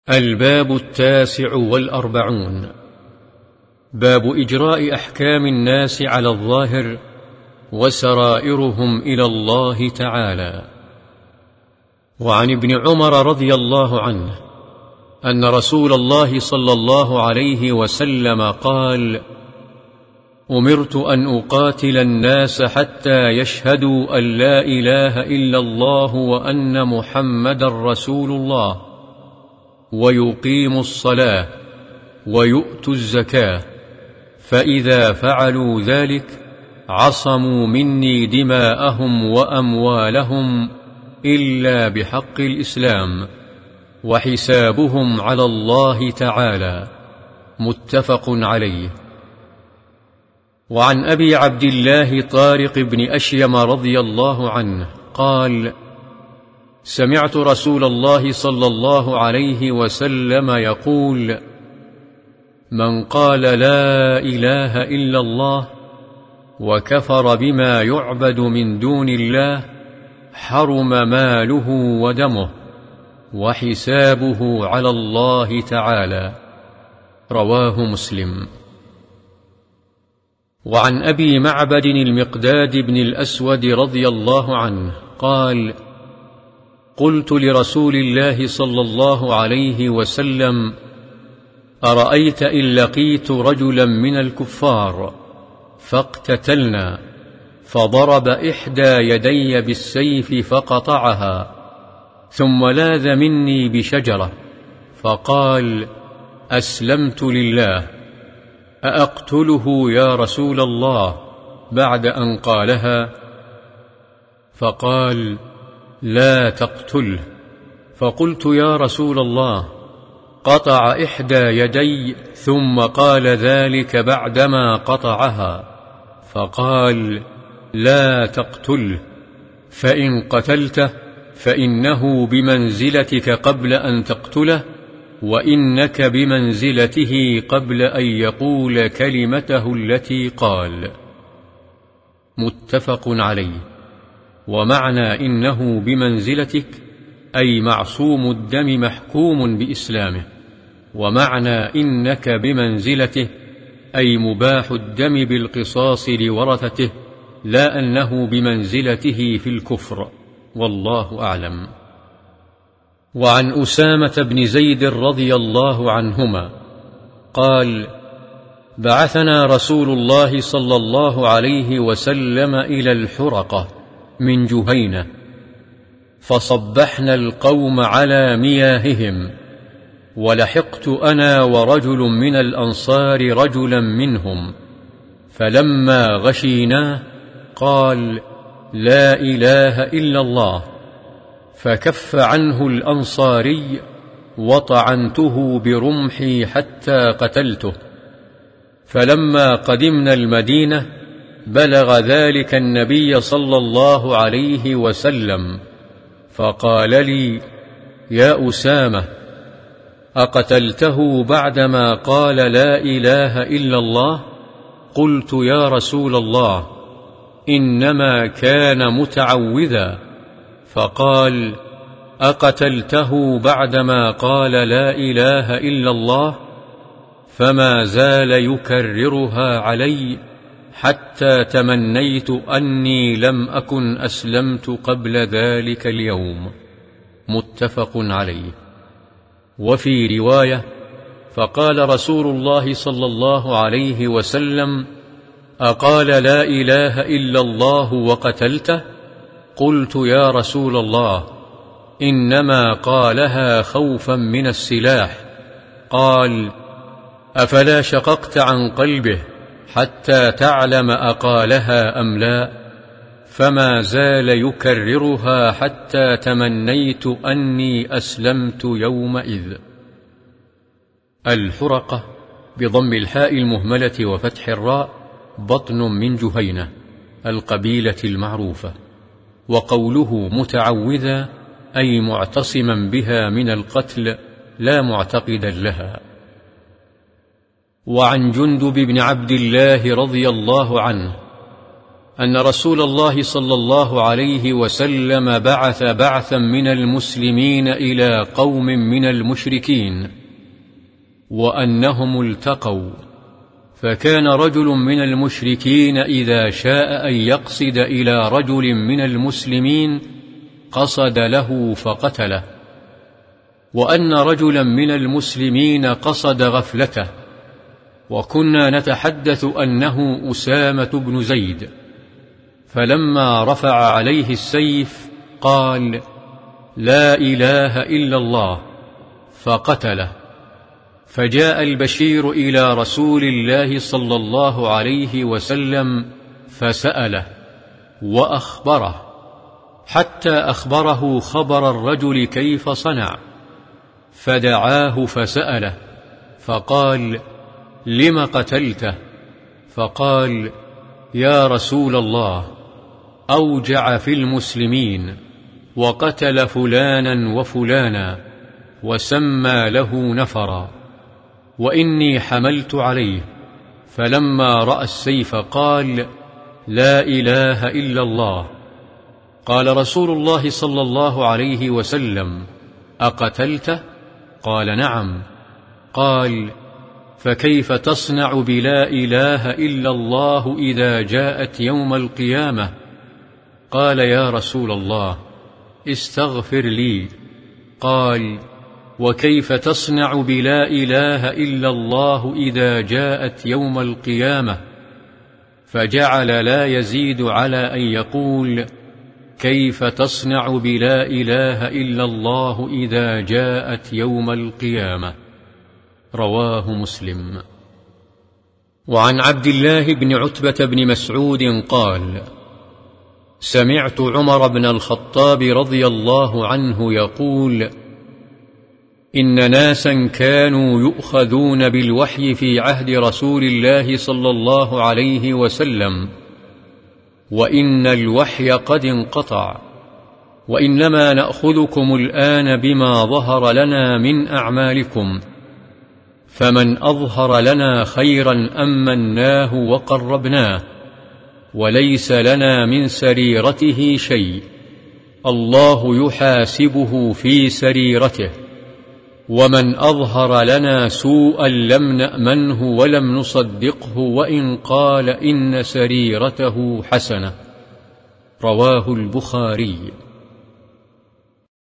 الباب 49. باب إجراء أحكام الناس على الظاهر وسرائرهم إلى الله تعالى. وعن ابن عمر رضي الله عنه أن رسول الله صلى الله عليه وسلم قال: أمرت أن أقاتل الناس حتى يشهدوا أن لا إله إلا الله وأن محمدا رسول الله، ويقيموا الصلاة ويؤتوا الزكاة، فإذا فعلوا ذلك عصموا مني دماءهم وأموالهم إلا بحق الإسلام، وحسابهم على الله تعالى. متفق عليه. وعن أبي عبد الله طارق بن أشيم رضي الله عنه قال: سمعت رسول الله صلى الله عليه وسلم يقول: من قال لا إله إلا الله وكفر بما يعبد من دون الله حرم ماله ودمه، وحسابه على الله تعالى. رواه مسلم. وعن أبي معبد المقداد بن الأسود رضي الله عنه قال: قلت لرسول الله صلى الله عليه وسلم: أرأيت إن لقيت رجلا من الكفار فاقتتلنا، فضرب إحدى يدي بالسيف فقطعها، ثم لاذ مني بشجرة فقال: أسلمت لله، أأقتله يا رسول الله بعد أن قالها؟ فقال: لا تقتله. فقلت: يا رسول الله، قطع إحدى يدي ثم قال ذلك بعدما قطعها. فقال: لا تقتله، فإن قتلته فإنه بمنزلتك قبل أن تقتله، وإنك بمنزلته قبل أن يقول كلمته التي قال. متفق عليه. ومعنى إنه بمنزلتك أي معصوم الدم محكوم بإسلامه، ومعنى إنك بمنزلته أي مباح الدم بالقصاص لورثته، لا أنه بمنزلته في الكفر، والله أعلم. وعن أسامة بن زيد رضي الله عنهما قال: بعثنا رسول الله صلى الله عليه وسلم إلى الحرقة من جهينة، فصبحنا القوم على مياههم، ولحقت أنا ورجل من الأنصار رجلا منهم، فلما غشيناه قال: لا إله إلا الله، فكف عنه الأنصاري، وطعنته برمحي حتى قتلته. فلما قدمنا المدينة بلغ ذلك النبي صلى الله عليه وسلم، فقال لي: يا أسامة، أقتلته بعدما قال لا إله إلا الله؟ قلت: يا رسول الله، إنما كان متعوذا. فقال: أقتلته بعدما قال لا إله إلا الله؟ فما زال يكررها علي حتى تمنيت أني لم أكن أسلمت قبل ذلك اليوم. متفق عليه. وفي رواية: فقال رسول الله صلى الله عليه وسلم: أقال لا إله إلا الله وقتلته؟ قلت: يا رسول الله، إنما قالها خوفا من السلاح. قال: أفلا شققت عن قلبه حتى تعلم أقالها أم لا؟ فما زال يكررها حتى تمنيت أني أسلمت يومئذ. الحرقة بضم الحاء المهملة وفتح الراء بطن من جهينة، القبيلة المعروفة. وقوله متعوذا أي معتصما بها من القتل، لا معتقدا لها. وعن جندب بن عبد الله رضي الله عنه أن رسول الله صلى الله عليه وسلم بعث بعثا من المسلمين إلى قوم من المشركين، وأنهم التقوا، فكان رجل من المشركين إذا شاء أن يقصد إلى رجل من المسلمين قصد له فقتله، وأن رجلا من المسلمين قصد غفلته، وكنا نتحدث أنه أسامة بن زيد، فلما رفع عليه السيف قال: لا إله إلا الله، فقتله. فجاء البشير إلى رسول الله صلى الله عليه وسلم فسأله وأخبره، حتى أخبره خبر الرجل كيف صنع، فدعاه فسأله فقال: لم قتلته؟ فقال: يا رسول الله، أوجع في المسلمين وقتل فلانا وفلانا وسمى له نفرا، وإني حملت عليه، فلما رأى السيف قال: لا إله إلا الله. قال رسول الله صلى الله عليه وسلم: أقتلته؟ قال: نعم. قال: فكيف تصنع بلا إله إلا الله إذا جاءت يوم القيامة؟ قال: يا رسول الله، استغفر لي. قال: وكيف تصنع بلا إله إلا الله إذا جاءت يوم القيامة؟ فجعل لا يزيد على أن يقول: كيف تصنع بلا إله إلا الله إذا جاءت يوم القيامة؟ رواه مسلم. وعن عبد الله بن عتبة بن مسعود قال: سمعت عمر بن الخطاب رضي الله عنه يقول: إن ناسا كانوا يؤخذون بالوحي في عهد رسول الله صلى الله عليه وسلم، وإن الوحي قد انقطع، وإنما نأخذكم الآن بما ظهر لنا من أعمالكم، فمن أظهر لنا خيرا أمناه وقربناه، وليس لنا من سريرته شيء، الله يحاسبه في سريرته، ومن أظهر لنا سوءا لم نأمنه ولم نصدقه وإن قال إن سريرته حسنة. رواه البخاري.